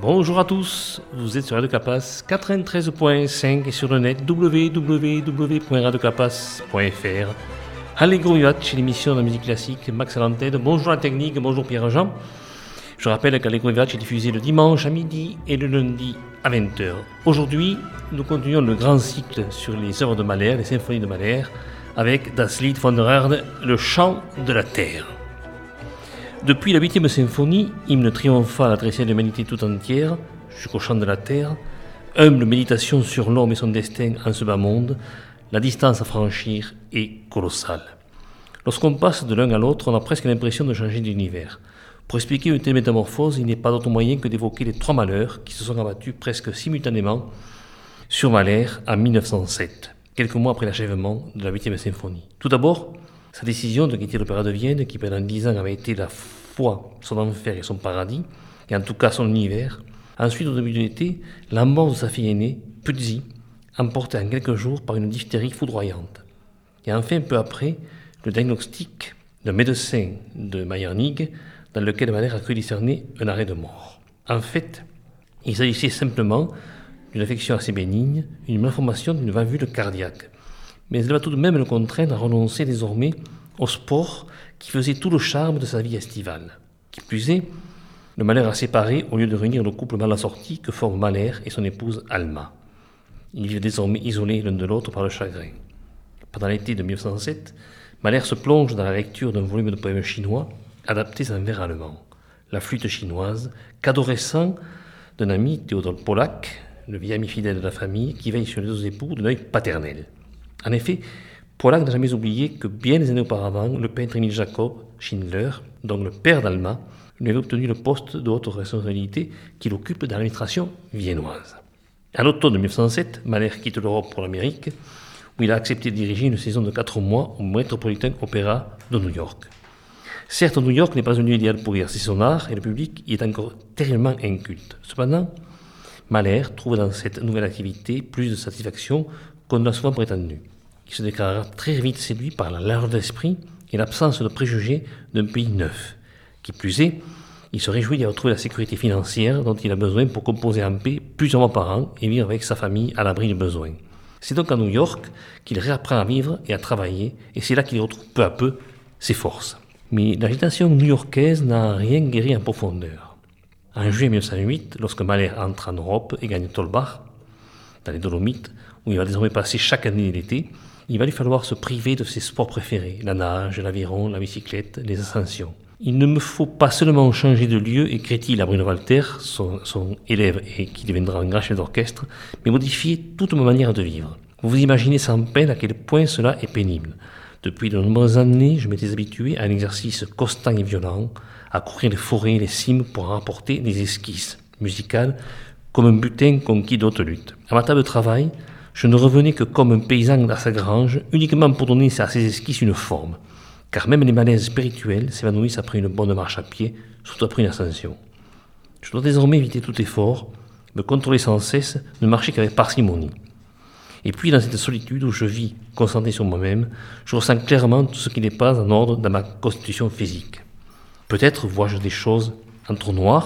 Bonjour à tous, vous êtes sur Radio Clapas 93.5 et sur le net www.radioclapas.fr. Allegro Vivace, l'émission de la musique classique, Max à l'antenne. Bonjour la technique, bonjour Pierre-Jean. Je rappelle qu'Allegro Vivace est diffusé le dimanche à midi et le lundi à 20h. Aujourd'hui, nous continuons le grand cycle sur les œuvres de Mahler, les symphonies de Mahler, avec Das Lied von der Erde, le chant de la terre. Depuis la 8e symphonie, hymne triomphal adressé à l'humanité tout entière, jusqu'au chant de la terre, humble méditation sur l'homme et son destin en ce bas monde, la distance à franchir est colossale. Lorsqu'on passe de l'un à l'autre, on a presque l'impression de changer d'univers. Pour expliquer une telle métamorphose, il n'est pas d'autre moyen que d'évoquer les trois malheurs qui se sont abattus presque simultanément sur Mahler en 1907, quelques mois après l'achèvement de la 8e symphonie. Tout d'abord, sa décision de quitter l'Opéra de Vienne, qui pendant 10 ans avait été la fois son enfer et son paradis, et en tout cas son univers. Ensuite, au début de l'été, la mort de sa fille aînée, Pützi, emportée en quelques jours par une diphtérie foudroyante. Et enfin, peu après, le diagnostic d'un médecin de Meyernig, dans lequel Mahler a cru discerner un arrêt de mort. En fait, il s'agissait simplement d'une affection assez bénigne, une malformation d'une valvule cardiaque. Mais elle va tout de même le contraindre à renoncer désormais au sport qui faisait tout le charme de sa vie estivale. Qui plus est, le Mahler a séparé au lieu de réunir le couple mal assorti que forment Mahler et son épouse Alma. Ils vivent désormais isolés l'un de l'autre par le chagrin. Pendant l'été de 1907, Mahler se plonge dans la lecture d'un volume de poèmes chinois adaptés en vers allemand, La flûte chinoise, cadeau récent d'un ami, Théodore Pollack, le vieil ami fidèle de la famille, qui veille sur les deux époux d'un œil paternel. En effet, Pollack n'a jamais oublié que bien des années auparavant, le peintre Emil Jacob Schindler, donc le père d'Alma, lui avait obtenu le poste de haute responsabilité qu'il occupe dans l'administration viennoise. À l'automne 1907, Mahler quitte l'Europe pour l'Amérique, où il a accepté de diriger une saison de 4 mois au Metropolitan Opera de New York. Certes, New York n'est pas un lieu idéal pour exercer son art, et le public y est encore terriblement inculte. Cependant, Mahler trouve dans cette nouvelle activité plus de satisfaction qu'on l'a souvent prétendu. Il se déclarera très vite séduit par la largeur d'esprit et l'absence de préjugés d'un pays neuf. Qui plus est, il se réjouit d'y retrouver la sécurité financière dont il a besoin pour composer en paix plusieurs mois par an et vivre avec sa famille à l'abri du besoin. C'est donc à New York qu'il réapprend à vivre et à travailler, et c'est là qu'il retrouve peu à peu ses forces. Mais l'agitation new-yorkaise n'a rien guéri en profondeur. En juillet 1908, lorsque Mahler entre en Europe et gagne Tolbach, dans les Dolomites, où il va désormais passer chaque année l'été, il va lui falloir se priver de ses sports préférés, la nage, l'aviron, la bicyclette, les ascensions. Il ne me faut pas seulement changer de lieu, écrit-il à Bruno Walter, son élève et qui deviendra un grand chef d'orchestre, mais modifier toute ma manière de vivre. Vous vous imaginez sans peine à quel point cela est pénible. Depuis de nombreuses années, je m'étais habitué à un exercice constant et violent, à courir les forêts et les cimes pour rapporter des esquisses musicales comme un butin conquis d'autres luttes. À ma table de travail, je ne revenais que comme un paysan à sa grange, uniquement pour donner à ces esquisses une forme, car même les malaises spirituels s'évanouissent après une bonne marche à pied, surtout après une ascension. Je dois désormais éviter tout effort, me contrôler sans cesse, ne marcher qu'avec parcimonie. Et puis, dans cette solitude où je vis, concentré sur moi-même, je ressens clairement tout ce qui n'est pas en ordre dans ma constitution physique. Peut-être vois-je des choses en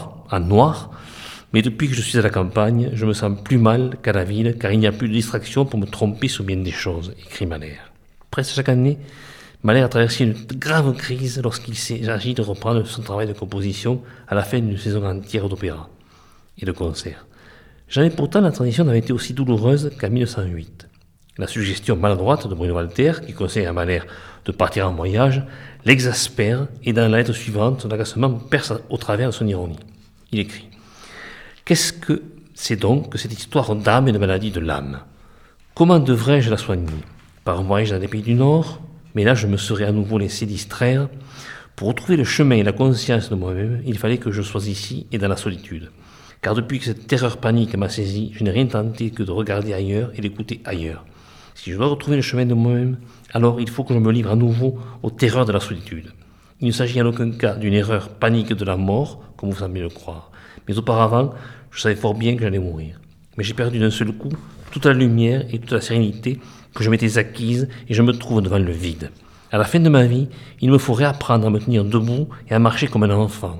noir, mais depuis que je suis à la campagne, je me sens plus mal qu'à la ville, car il n'y a plus de distraction pour me tromper sur bien des choses, écrit Mahler. Presque chaque année, Mahler a traversé une grave crise lorsqu'il s'agit de reprendre son travail de composition à la fin d'une saison entière d'opéra et de concerts. Jamais pourtant la transition n'avait été aussi douloureuse qu'en 1908. La suggestion maladroite de Bruno Walter, qui conseille à Mahler de partir en voyage, l'exaspère et dans la lettre suivante, son agacement perce au travers de son ironie. Il écrit « Qu'est-ce que c'est donc que cette histoire d'âme et de maladie de l'âme ? Comment devrais-je la soigner ? Par un voyage dans les pays du Nord ? Mais là, je me serais à nouveau laissé distraire. Pour retrouver le chemin et la conscience de moi-même, il fallait que je sois ici et dans la solitude. Car depuis que cette terreur panique m'a saisi, je n'ai rien tenté que de regarder ailleurs et d'écouter ailleurs. Si je dois retrouver le chemin de moi-même, alors il faut que je me livre à nouveau aux terreurs de la solitude. Il ne s'agit en aucun cas d'une erreur panique de la mort, comme vous semblez le croire. Mais auparavant, je savais fort bien que j'allais mourir. Mais j'ai perdu d'un seul coup toute la lumière et toute la sérénité que je m'étais acquise et je me trouve devant le vide. À la fin de ma vie, il me faut réapprendre à me tenir debout et à marcher comme un enfant.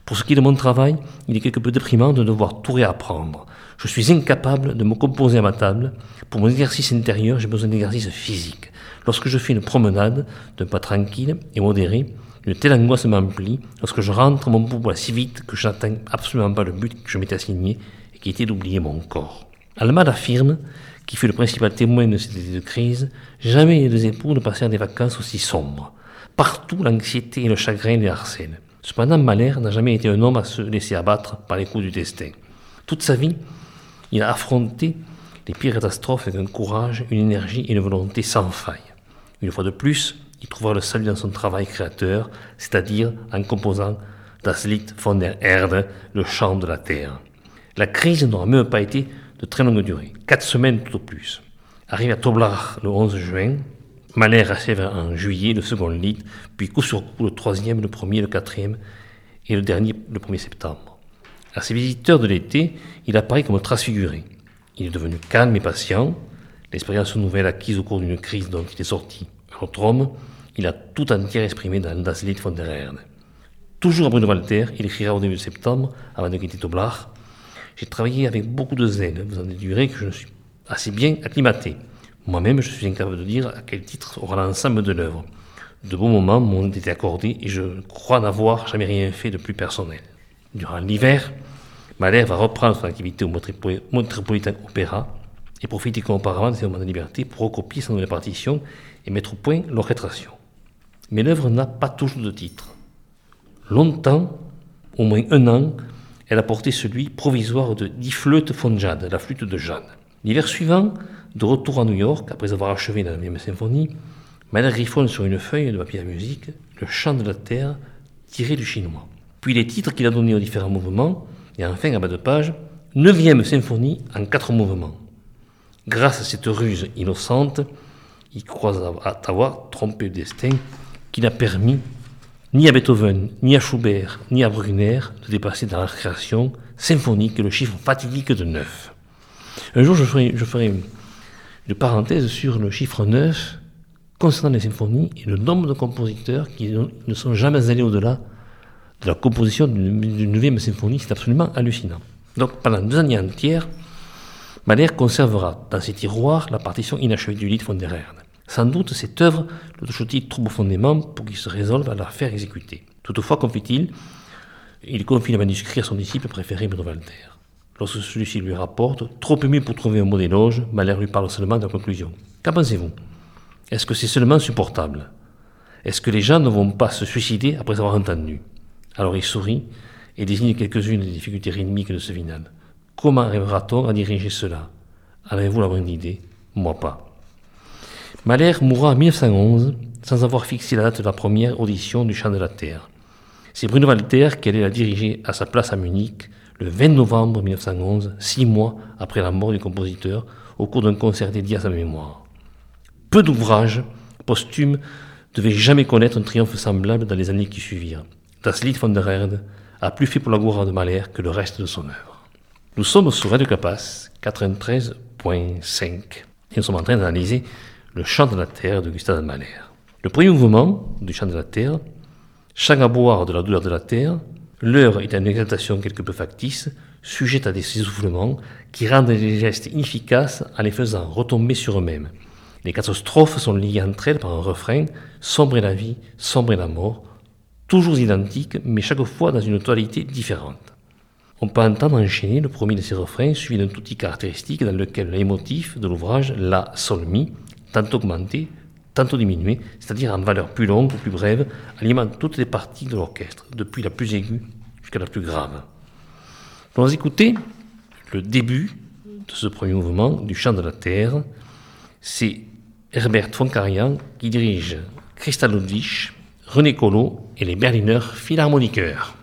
Pour ce qui est de mon travail, il est quelque peu déprimant de devoir tout réapprendre. Je suis incapable de me composer à ma table. Pour mon exercice intérieur, j'ai besoin d'exercice physique. Lorsque je fais une promenade, d'un pas tranquille et modéré, une telle angoisse m'emplit. Lorsque je rentre, mon pouls va si vite que je n'atteins absolument pas le but que je m'étais assigné et qui était d'oublier mon corps. Allemande affirme, qui fut le principal témoin de cette idée de crise, jamais les deux époux ne passèrent des vacances aussi sombres. Partout, l'anxiété et le chagrin les harcèlent. Cependant, Mahler n'a jamais été un homme à se laisser abattre par les coups du destin. Toute sa vie, il a affronté les pires catastrophes avec un courage, une énergie et une volonté sans faille. Une fois de plus, il trouvera le salut dans son travail créateur, c'est-à-dire en composant Das Lied von der Erde, le chant de la terre. La crise n'aura même pas été de très longue durée, 4 semaines tout au plus. Arrivé à Toblach le 11 juin, Mahler achève en juillet le second Lied, puis coup sur coup le troisième, le premier, le quatrième et le dernier le 1er septembre. À ses visiteurs de l'été, il apparaît comme transfiguré. Il est devenu calme et patient, l'expérience nouvelle acquise au cours d'une crise dont il est sorti un autre homme, il a tout entière exprimé dans Das Lied von der Erde. Toujours à Bruno-Walter, il écrira au début de septembre, avant de quitter Toblach. J'ai travaillé avec beaucoup de zèle, vous en déduirez que je ne suis assez bien acclimaté. Moi-même, je suis incapable de dire à quel titre aura l'ensemble de l'œuvre. De beaux moments m'ont été accordés et je crois n'avoir jamais rien fait de plus personnel. Durant l'hiver, Mahler va reprendre son activité au Metropolitan Opera et profiter comme auparavant de ses moments de liberté pour recopier sa nouvelle partition et mettre au point l'orchestration. Mais l'œuvre n'a pas toujours de titre. Longtemps, au moins 1 an, elle a porté celui provisoire de Die Flöte von Jade, la flûte de Jade. L'hiver suivant, de retour à New York, après avoir achevé la 9e symphonie, Mahler griffonne sur une feuille de papier à musique le chant de la terre tiré du chinois. Puis les titres qu'il a donnés aux différents mouvements, et enfin, à bas de page, 9e symphonie en 4 mouvements. Grâce à cette ruse innocente, il croit avoir trompé le destin qui n'a permis ni à Beethoven, ni à Schubert, ni à Bruckner de dépasser dans leur création symphonique le chiffre fatidique de 9. Un jour, je ferai une parenthèse sur le chiffre 9 concernant les symphonies et le nombre de compositeurs qui ne sont jamais allés au-delà de la composition d'une 9e symphonie. C'est absolument hallucinant. Donc, pendant 2 années entières, Mahler conservera dans ses tiroirs la partition inachevée du Lied von der Erde. Sans doute, cette œuvre le touche-t-il trop profondément pour qu'il se résolve à la faire exécuter. Toutefois, confie-t-il, il confie le manuscrit à son disciple préféré, Bruno-Walter. Lorsque celui-ci lui rapporte, trop ému pour trouver un mot d'éloge, Mahler lui parle seulement de la conclusion. Qu'en pensez-vous ? Est-ce que c'est seulement supportable ? Est-ce que les gens ne vont pas se suicider après avoir entendu ? Alors il sourit et désigne quelques-unes des difficultés rythmiques de ce final. Comment arrivera-t-on à diriger cela ? En avez-vous la moindre idée ? Moi pas. Mahler mourra en 1911 sans avoir fixé la date de la première audition du Chant de la Terre. C'est Bruno Walter qui allait la diriger à sa place à Munich le 20 novembre 1911, 6 mois après la mort du compositeur, au cours d'un concert dédié à sa mémoire. Peu d'ouvrages posthumes devaient jamais connaître un triomphe semblable dans les années qui suivirent. Das Lied von der Erde a plus fait pour la gloire de Mahler que le reste de son œuvre. Nous sommes sur Radio Capas 93.5 et nous sommes en train d'analyser le Chant de la Terre de Gustav Mahler. Le premier mouvement du Chant de la Terre, chant à boire de la douleur de la terre, l'heure est une exaltation quelque peu factice, sujette à des essoufflements qui rendent les gestes inefficaces en les faisant retomber sur eux-mêmes. Les 4 strophes sont liées entre elles par un refrain, sombre est la vie, sombre est la mort, toujours identiques, mais chaque fois dans une tonalité différente. On peut entendre enchaîner le premier de ces refrains, suivi d'un touti caractéristique dans lequel l'émotif de l'ouvrage, la, sol, mi, tantôt augmenté, tantôt diminué, c'est-à-dire en valeur plus longue ou plus brève, alimente toutes les parties de l'orchestre, depuis la plus aiguë jusqu'à la plus grave. Nous allons écouter le début de ce premier mouvement du Chant de la Terre. C'est Herbert von Karajan qui dirige Christa Ludwig, René Collot et les Berliner Philharmoniker.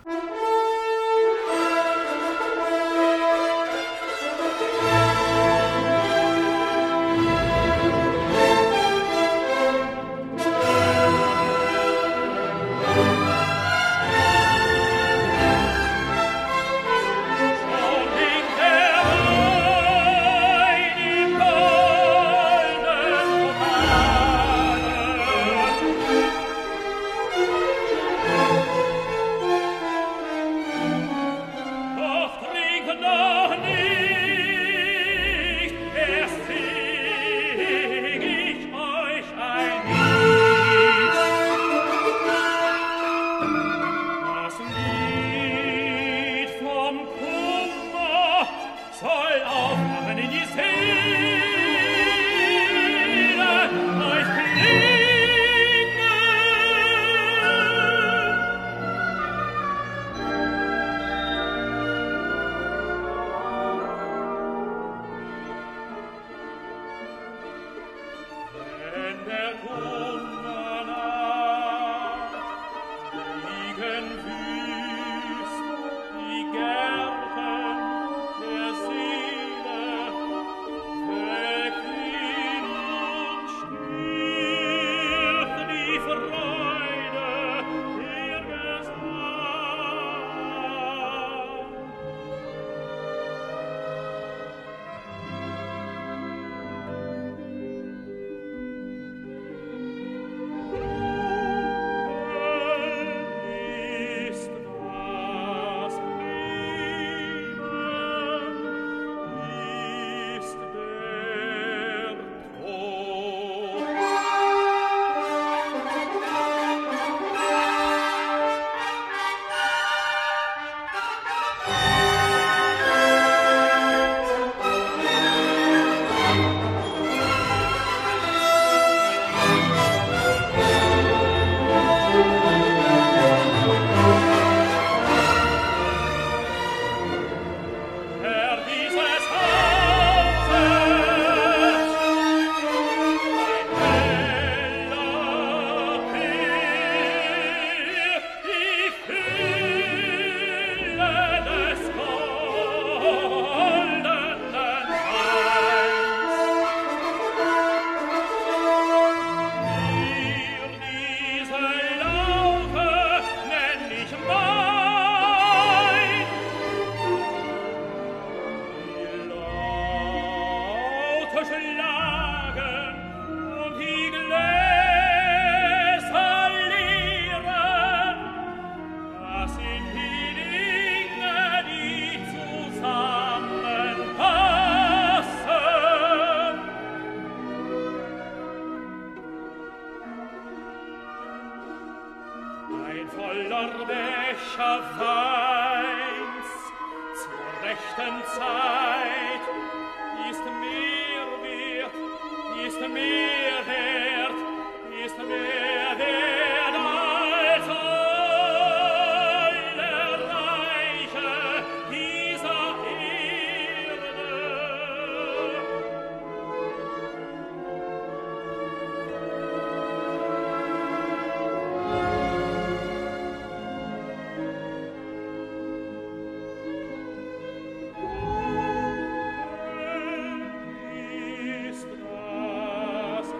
Ist das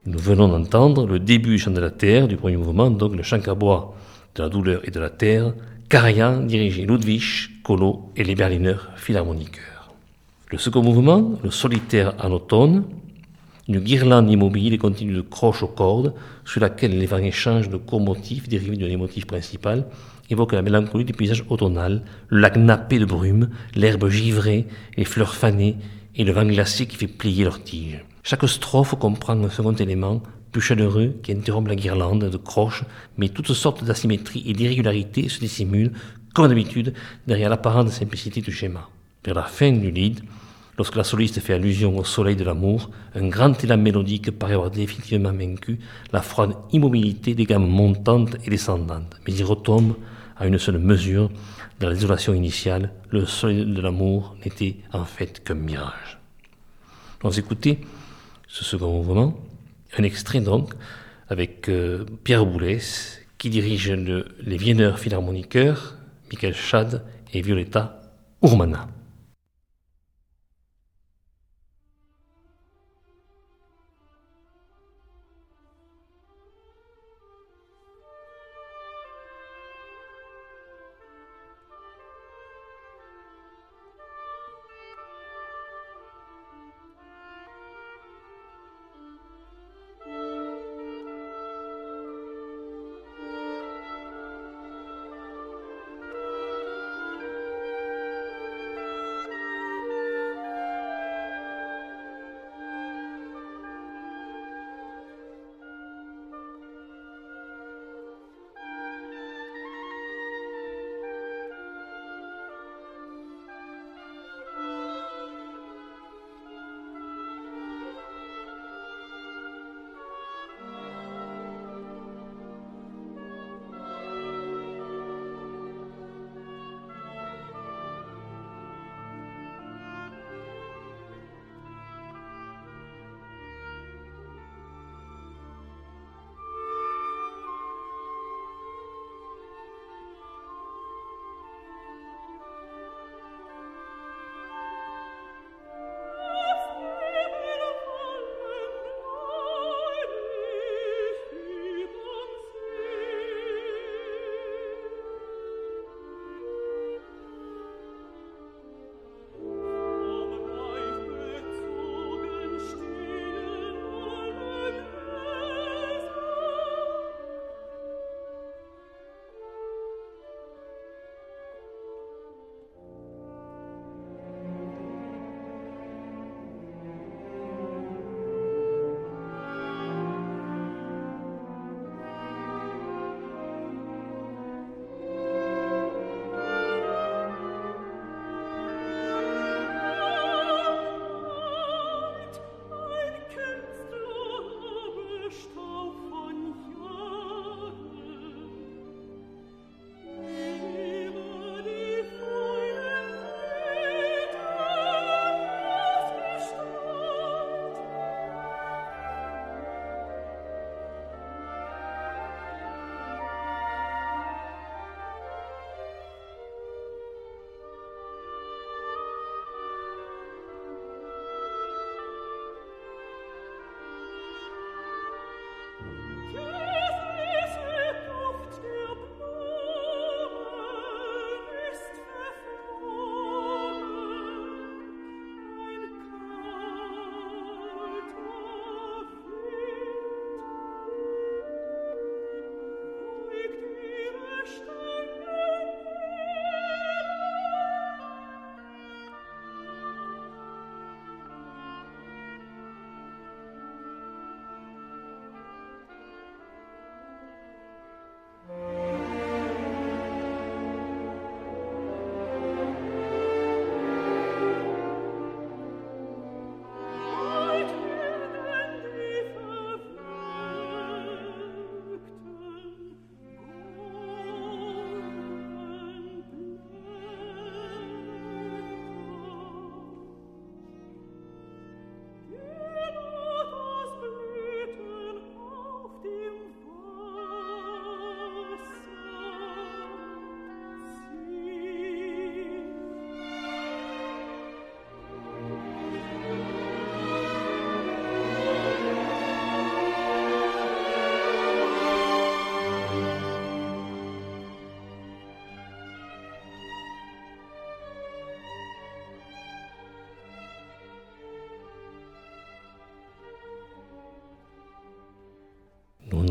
Nous venons d'entendre le début du chant de la terre, du premier mouvement, donc le chant cabois de la douleur et de la terre, Karajan dirigé Ludwig, Colo et les Berliner Philharmoniqueurs. Le second mouvement, le solitaire en automne, une guirlande immobile et continue de croches aux cordes, sur laquelle les vagues échanges de courts motifs dérivés de l'émotif principal évoquent la mélancolie du paysage automnal, le lac nappé de brume, l'herbe givrée, les fleurs fanées et le vent glacé qui fait plier leurs tiges. Chaque strophe comprend un second élément, plus chaleureux, qui interrompt la guirlande de croches, mais toutes sortes d'asymétries et d'irrégularités se dissimulent, comme d'habitude, derrière l'apparente simplicité du schéma. Vers la fin du lied, lorsque la soliste fait allusion au soleil de l'amour, un grand élan mélodique paraît avoir définitivement vaincu la froide immobilité des gammes montantes et descendantes, mais il retombe à une seule mesure. Dans la désolation initiale, le soleil de l'amour n'était en fait qu'un mirage. Nous écoutez ce second mouvement, un extrait donc, avec Pierre Boulez, qui dirige les Wiener Philharmoniqueurs, Michael Schad et Violetta Urmana.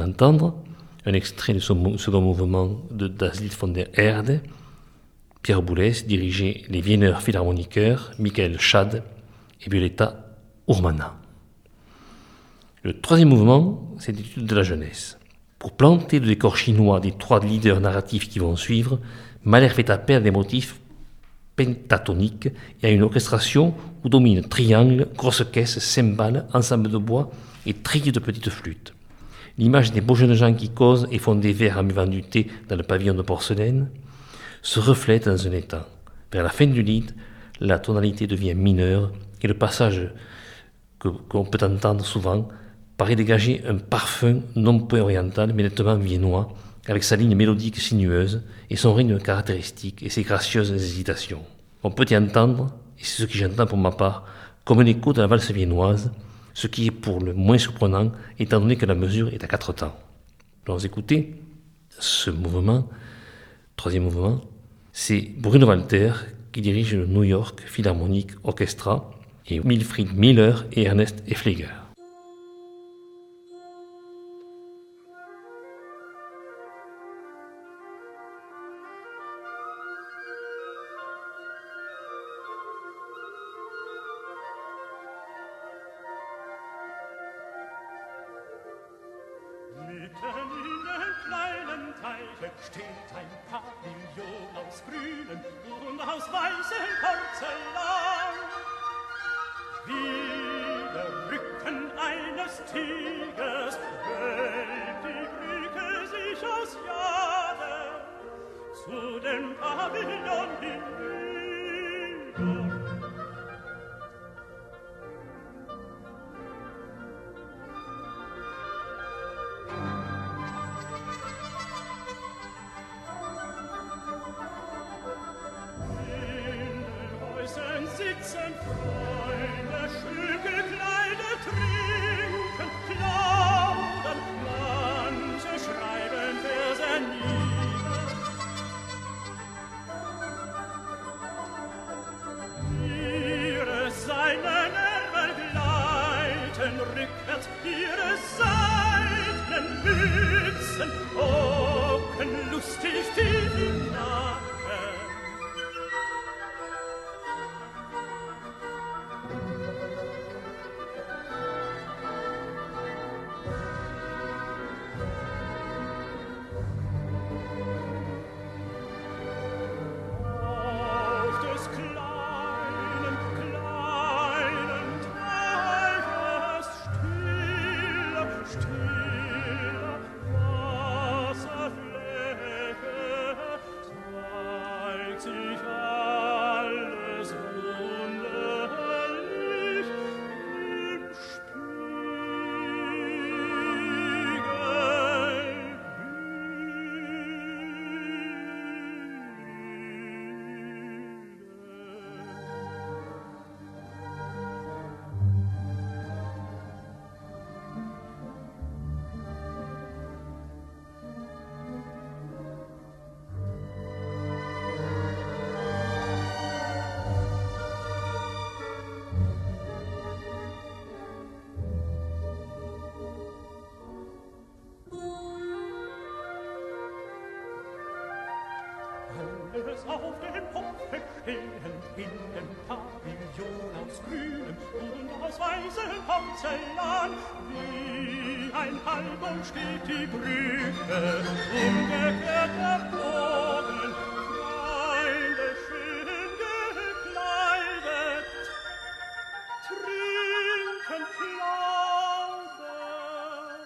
d'entendre un extrait de son second mouvement de Das Lied von der Erde. Pierre Boulez dirigeait les Wiener Philharmoniker, Michael Schad et Violetta Urmana. Le troisième mouvement, c'est l'étude de la jeunesse. Pour planter le décor chinois des 3 leaders narratifs qui vont suivre, Mahler fait appel à des motifs pentatoniques et à une orchestration où dominent triangles, grosses caisses, cymbales, ensemble de bois et trilles de petites flûtes. L'image des beaux jeunes gens qui causent et font des verres en buvant du thé dans le pavillon de porcelaine se reflète dans un étang. Vers la fin du lied, la tonalité devient mineure et le passage qu'on peut entendre souvent paraît dégager un parfum non peu oriental mais nettement viennois, avec sa ligne mélodique sinueuse et son rythme caractéristique et ses gracieuses hésitations. On peut y entendre, et c'est ce que j'entends pour ma part, comme un écho de la valse viennoise, ce qui est pour le moins surprenant étant donné que la mesure est à 4 temps. Alors écoutez, ce mouvement, troisième mouvement, c'est Bruno Walter qui dirige le New York Philharmonic Orchestra et Wilfried Miller et Ernest Effliger. Steht ein Pavillon aus grünem und aus weißem Porzellan, wie der Rücken eines Tigers wölbt die Brücke sich aus Jade zu dem Pavillon hinüber. Sitzen Freunde, schön gekleidet, trinken, plaudern, manche schreiben Verse nieder. Ihre seinen begleiten rückwärts, ihre seidenen Mützen hocken lustig tief im Nacken. Alles auf dem Hofe stehend in dem Pavillon aus grünem und aus weißem Porzellan. Wie ein Halbmond steht die Brücke, umgekehrt der Boden, Freunde schön gekleidet, trinken, plaudern.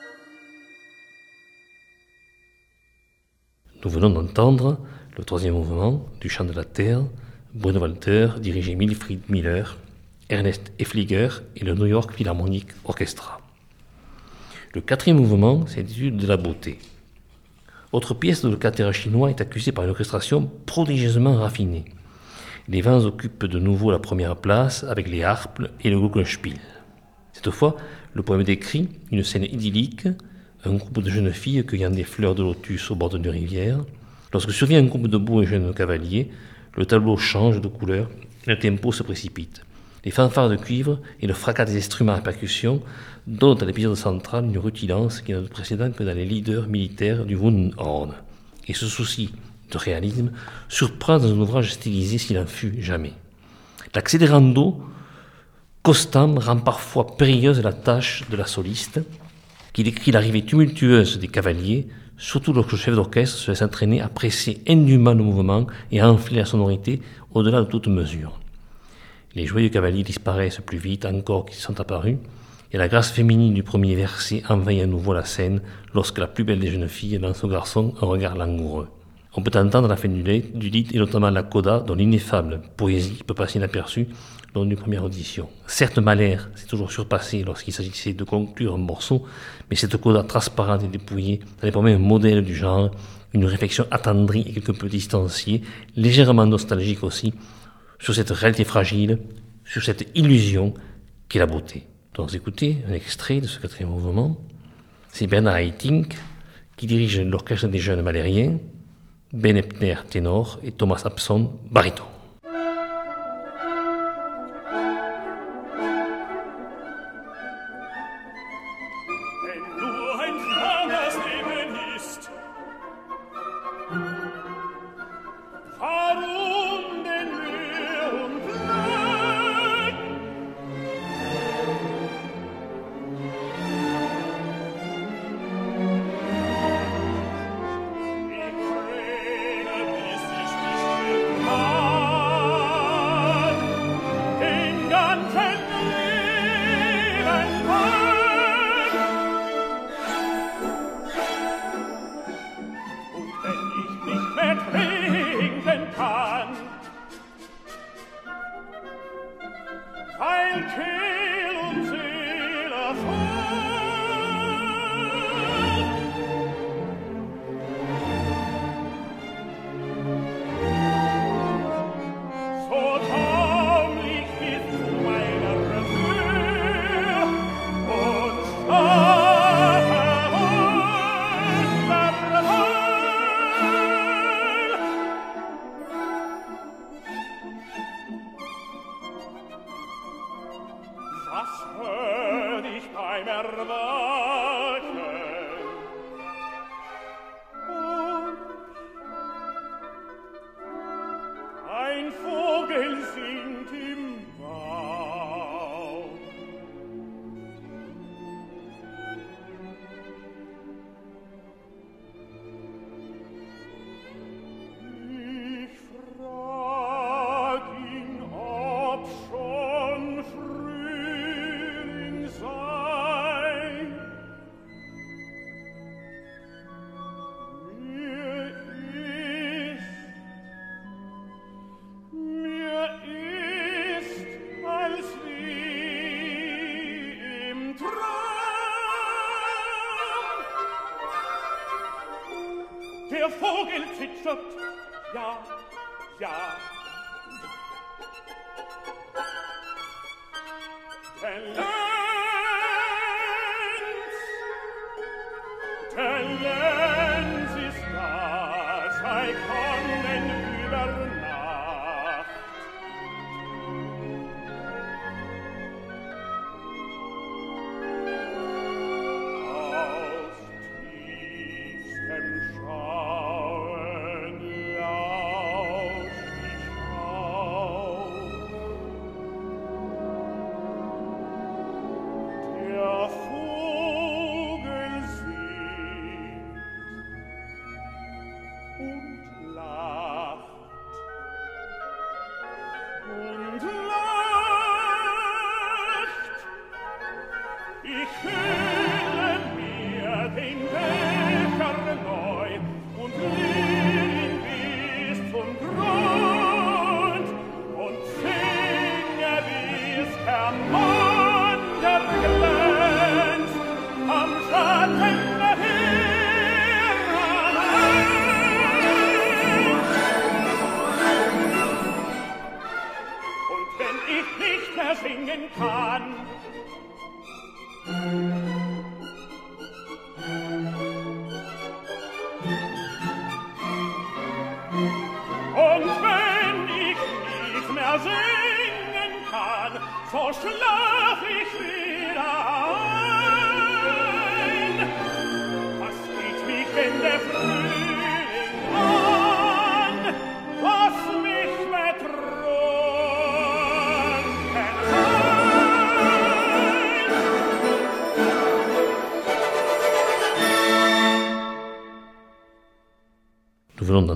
Nous venons d'entendre le troisième mouvement du Chant de la Terre, Bruno Walter dirigeait Wilfried Miller, Ernest Effliger et le New York Philharmonic Orchestra. Le quatrième mouvement, c'est l'étude de la beauté. Autre pièce dont le cathédrale chinois est accusé par une orchestration prodigieusement raffinée. Les vents occupent de nouveau la première place avec les harpes et le Glockenspiel. Cette fois, le poème décrit une scène idyllique, un groupe de jeunes filles cueillant des fleurs de lotus au bord d'une rivière. Lorsque survient un groupe de beaux et jeunes cavaliers, le tableau change de couleur et le tempo se précipite. Les fanfares de cuivre et le fracas des instruments à percussion donnent à l'épisode central une rutilance qui n'a de précédent que dans les leaders militaires du Wunderhorn. Et ce souci de réalisme surprend dans un ouvrage stylisé s'il en fut jamais. L'accélérando constant rend parfois périlleuse la tâche de la soliste, qui décrit l'arrivée tumultueuse des cavaliers, surtout lorsque le chef d'orchestre se laisse entraîner à presser indûment le mouvement et à enfler la sonorité au-delà de toute mesure. Les joyeux cavaliers disparaissent plus vite encore qu'ils sont apparus, et la grâce féminine du premier verset envahit à nouveau la scène lorsque la plus belle des jeunes filles lance au garçon un regard langoureux. On peut entendre la fin du lied, et notamment la coda, dont l'ineffable poésie peut passer inaperçue lors d'une première audition. Certes, Mahler s'est toujours surpassé lorsqu'il s'agissait de conclure un morceau, mais cette coda transparente et dépouillée avait pour moi un modèle du genre, une réflexion attendrie et quelque peu distanciée, légèrement nostalgique aussi, sur cette réalité fragile, sur cette illusion qu'est la beauté. Donc, écoutez un extrait de ce quatrième mouvement. C'est Bernard Haitink qui dirige l'orchestre des jeunes mahlériens, Ben Eppner, ténor, et Thomas Abson, baryton. Der Vogel zwitschert, ja, ja. Lenz ist da, sei kommen über Nacht. Aus tiefstem Schauen lauscht ich auf. Der Vogel singt,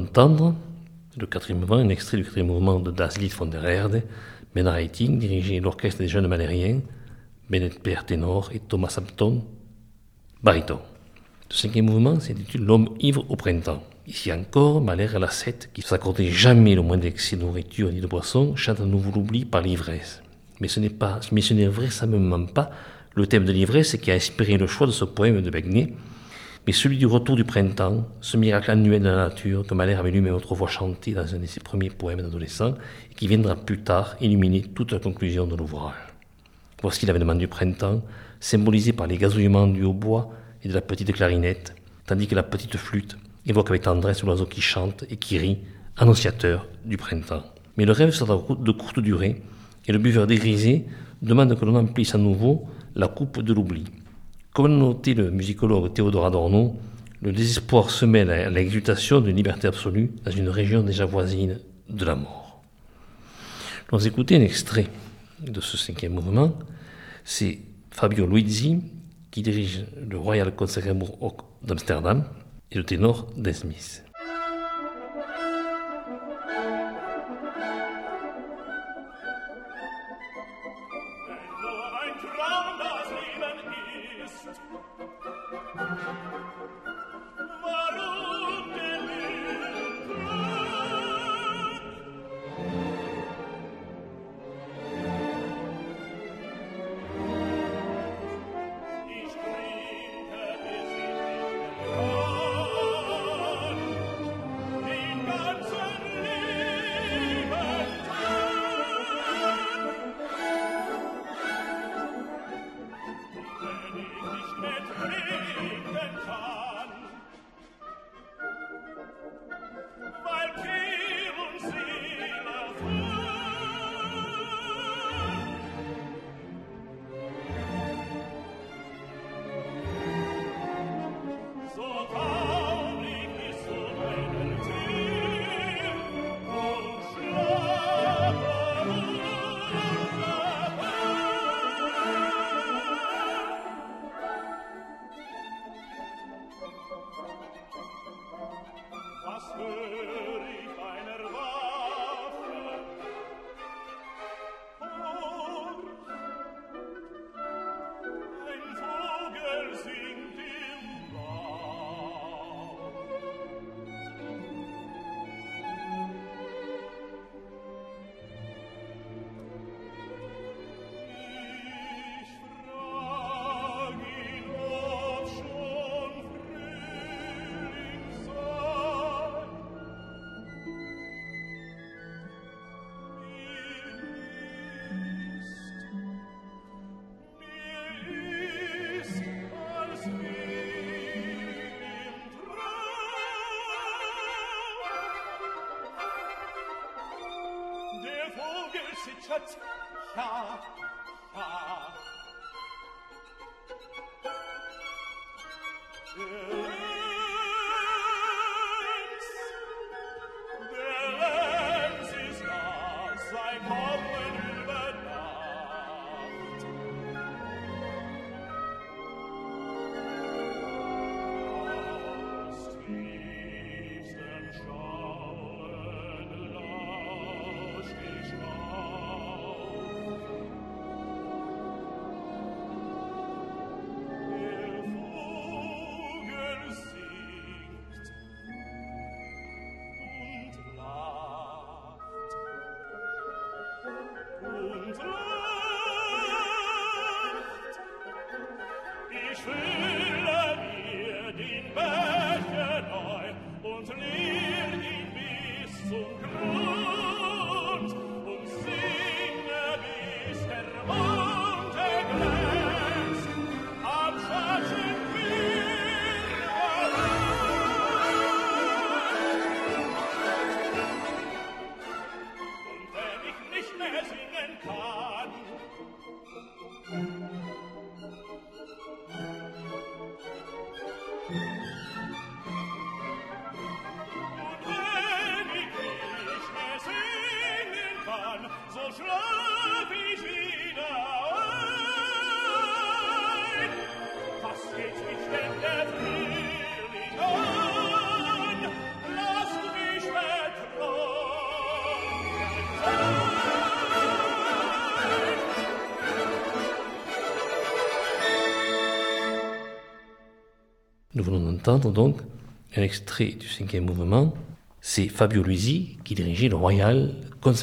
d'entendre le quatrième mouvement, un extrait du quatrième mouvement de Das Lied von der Erde, Bernard Haitink dirigeait l'orchestre des jeunes Malériens, Bennett Peart ténor et Thomas Hampton baryton. Le cinquième mouvement s'intitule L'homme ivre au printemps. Ici encore, Mahler à la 7, qui ne s'accordait jamais le moindre excès de nourriture ni de boisson, chante à nouveau l'oubli par l'ivresse. Mais ce n'est vraisemblablement pas le thème de l'ivresse qui a inspiré le choix de ce poème de Begnet, mais celui du retour du printemps, ce miracle annuel de la nature que Mahler avait lui-même autrefois chanté dans un de ses premiers poèmes d'adolescent et qui viendra plus tard illuminer toute la conclusion de l'ouvrage. Voici l'avènement du printemps, symbolisé par les gazouillements du hautbois et de la petite clarinette, tandis que la petite flûte évoque avec tendresse l'oiseau qui chante et qui rit, annonciateur du printemps. Mais le rêve sera de courte durée, et le buveur dégrisé demande que l'on emplisse à nouveau la coupe de l'oubli. Comme l'a noté le musicologue Théodore Adorno, le désespoir se mêle à l'exultation d'une liberté absolue dans une région déjà voisine de la mort. Nous allons écouter un extrait de ce cinquième mouvement. C'est Fabio Luizzi qui dirige le Royal Concertgebouw d'Amsterdam et le ténor Dan Smith. Schatz, ja, ja. Der Lenz ist da, sei kommen über Nacht. Aus tiefsten Schauen lauscht ich auf. Der Vogel singt und lacht und lacht. Ich fülle mir den Becher neu und leer ihn bis zum Grund und singe, bis der Mond erglänzt am Schatten und wenn ich nicht mehr singen kann, Nous venons d'entendre donc un extrait du 5e mouvement. C'est Fabio Luisi qui dirigeait le Royal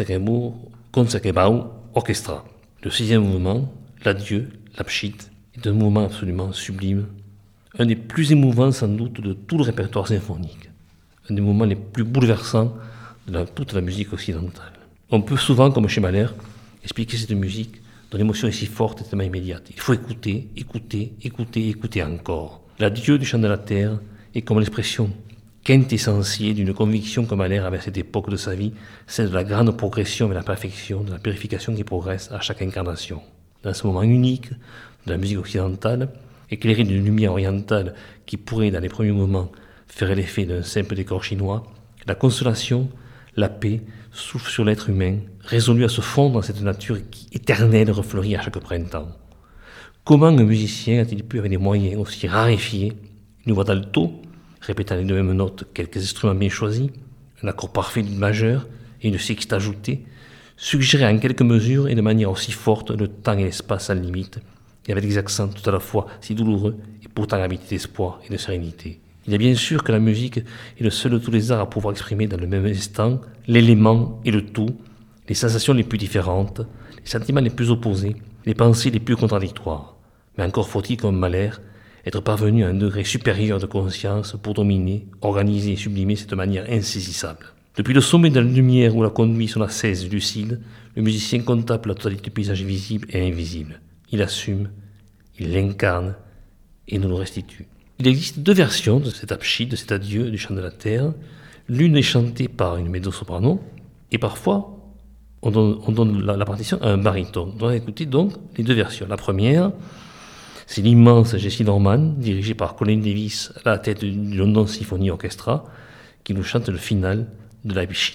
Concertgebouw Orchestra. Le 6e mouvement, l'adieu, l'Abschied, est un mouvement absolument sublime, un des plus émouvants sans doute de tout le répertoire symphonique, un des moments les plus bouleversants de toute la musique occidentale. On peut souvent, comme chez Mahler, expliquer cette musique dont l'émotion est si forte et tellement immédiate. Il faut écouter, écouter, écouter, écouter encore. L'adieu du chant de la terre est comme l'expression quintessentielle d'une conviction que Mahler avait à cette époque de sa vie, celle de la grande progression vers la perfection, de la purification qui progresse à chaque incarnation. Dans ce moment unique de la musique occidentale, éclairé d'une lumière orientale qui pourrait, dans les premiers moments, faire l'effet d'un simple décor chinois, la consolation, la paix souffle sur l'être humain, résolu à se fondre dans cette nature éternelle refleurie à chaque printemps. Comment un musicien a-t-il pu, avec des moyens aussi raréfiés, une voix d'alto, répétant les deux mêmes notes, quelques instruments bien choisis, un accord parfait d'une majeure et une sexte ajoutée, suggérer en quelques mesures et de manière aussi forte le temps et l'espace sans limite, et avec des accents tout à la fois si douloureux et pourtant habités d'espoir et de sérénité. Il est bien sûr que la musique est le seul de tous les arts à pouvoir exprimer dans le même instant l'élément et le tout, les sensations les plus différentes, les sentiments les plus opposés, les pensées les plus contradictoires. Mais encore faut-il, comme Mahler, être parvenu à un degré supérieur de conscience pour dominer, organiser et sublimer cette manière insaisissable. Depuis le sommet de la lumière où la conduit son ascèse lucide, le musicien contemple la totalité du paysage visible et invisible. Il assume, il l'incarne et nous le restitue. Il existe deux versions de cet Abschied, de cet adieu du chant de la terre. L'une est chantée par une mezzo-soprano et parfois on donne la partition à un baryton. On va écouter donc les deux versions. La première, c'est l'immense Jessie Norman, dirigée par Colin Davis à la tête du London Symphony Orchestra, qui nous chante le final de l'Abschied.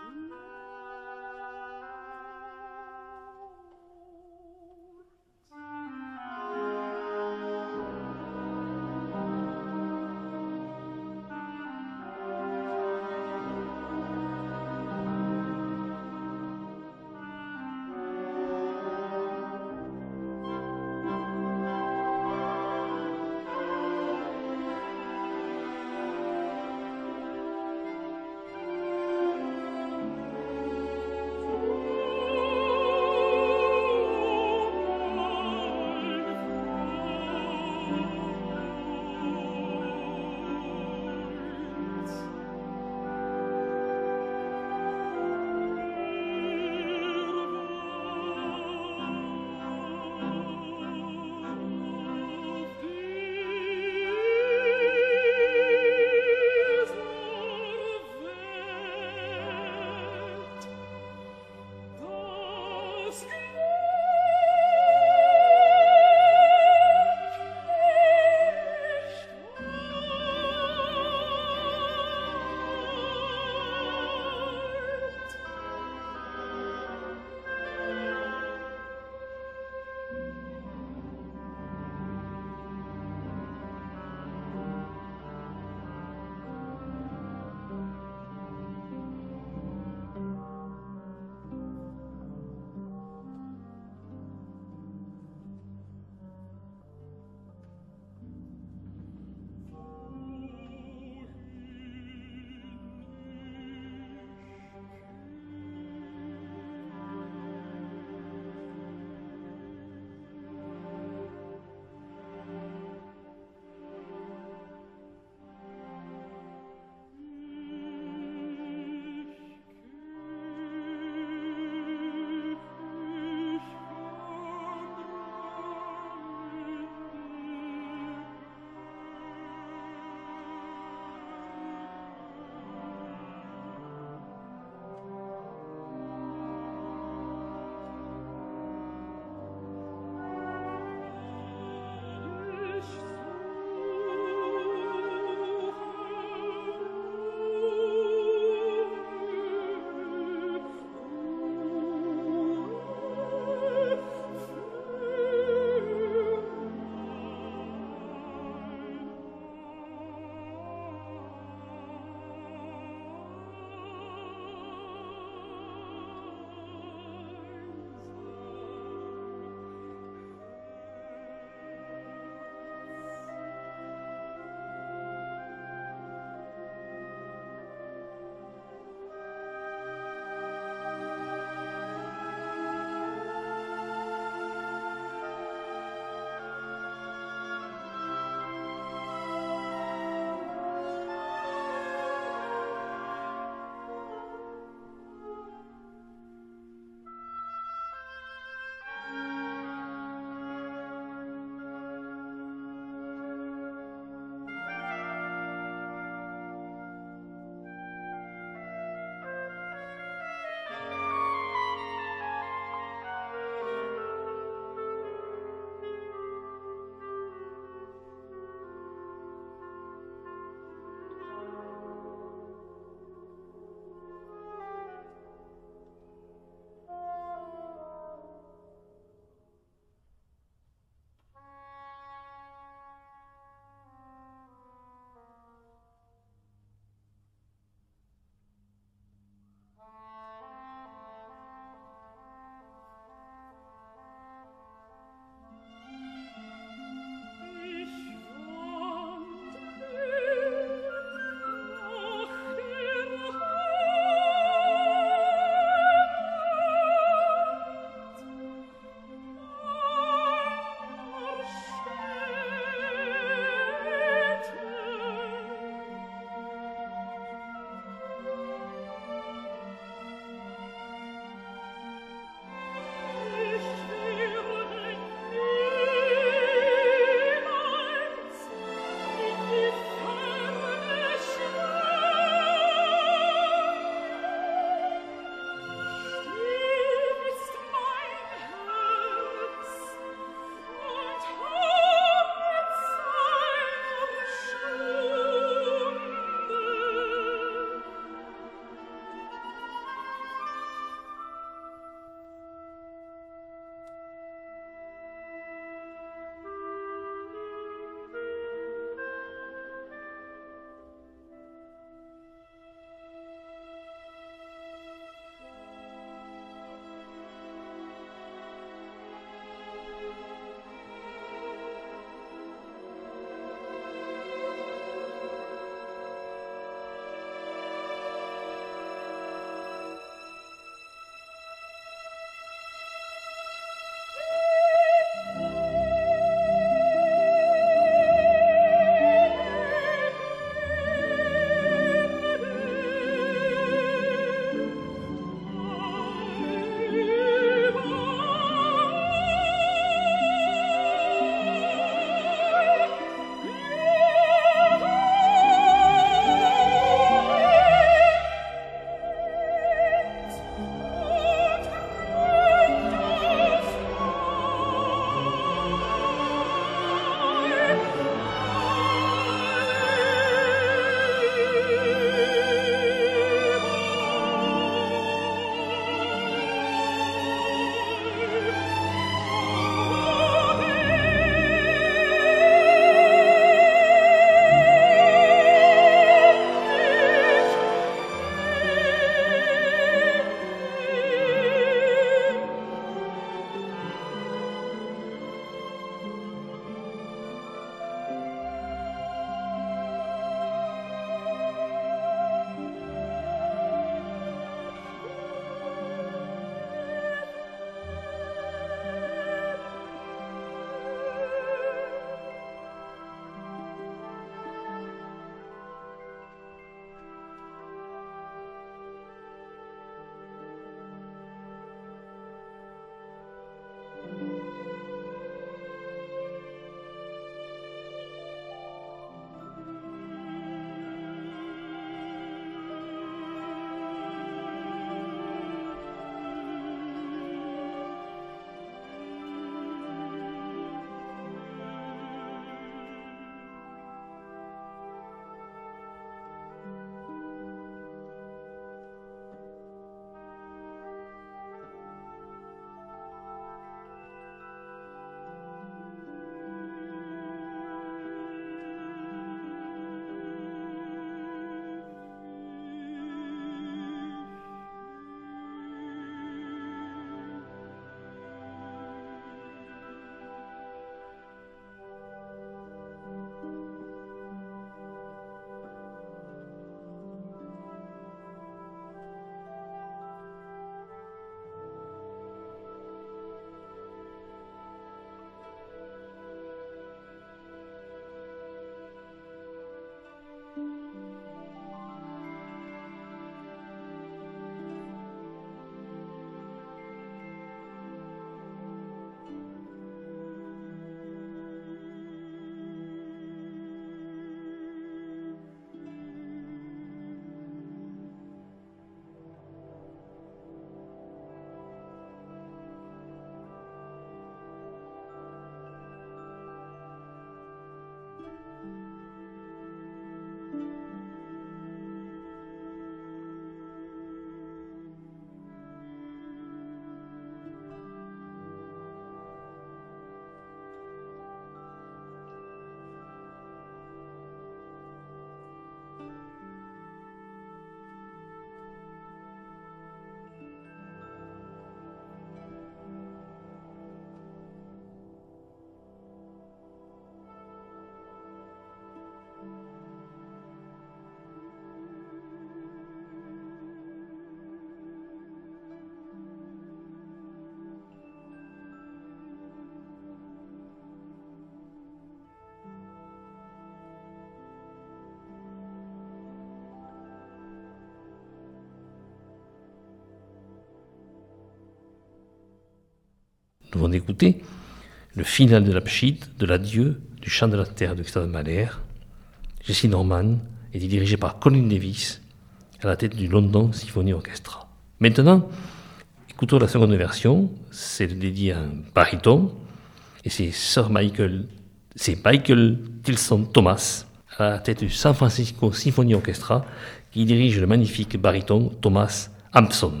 Nous venons d'écouter le final de la Pschit, de l'adieu du chant de la terre de Gustave Mahler. Jesse Norman est dirigé par Colin Davis à la tête du London Symphony Orchestra. Maintenant, écoutons la seconde version, c'est dédié à un baryton, et c'est Michael Tilson Thomas à la tête du San Francisco Symphony Orchestra qui dirige le magnifique baryton Thomas Hampson.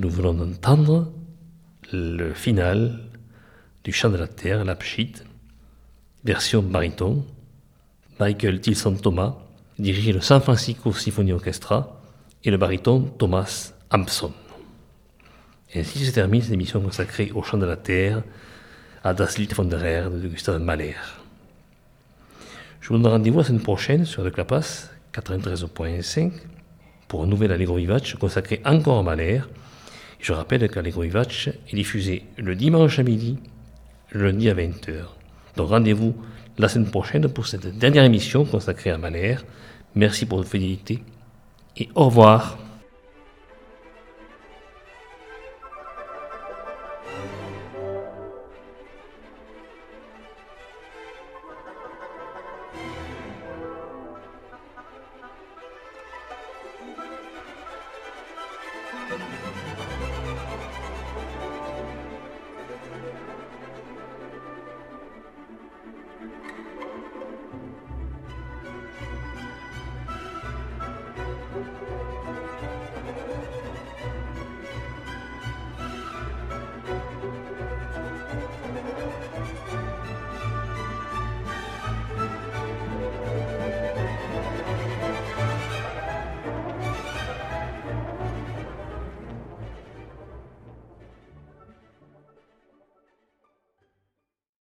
nous venons d'entendre le final du Chant de la Terre, la Pschit, version baryton, Michael Tilson Thomas, dirigé le San Francisco Symphony Orchestra et le baryton Thomas Hampson. Et ainsi se termine cette émission consacrée au Chant de la Terre, à Das Lied von der Erde de Gustav Mahler. Je vous donne rendez-vous la semaine prochaine sur le Clapas 93.5 pour un nouvel Allegro Vivace consacré encore à Mahler. Je rappelle qu'Allegro Vivace est diffusé le dimanche à midi, le lundi à 20h. Donc rendez-vous la semaine prochaine pour cette dernière émission consacrée à Mahler. Merci pour votre fidélité et au revoir.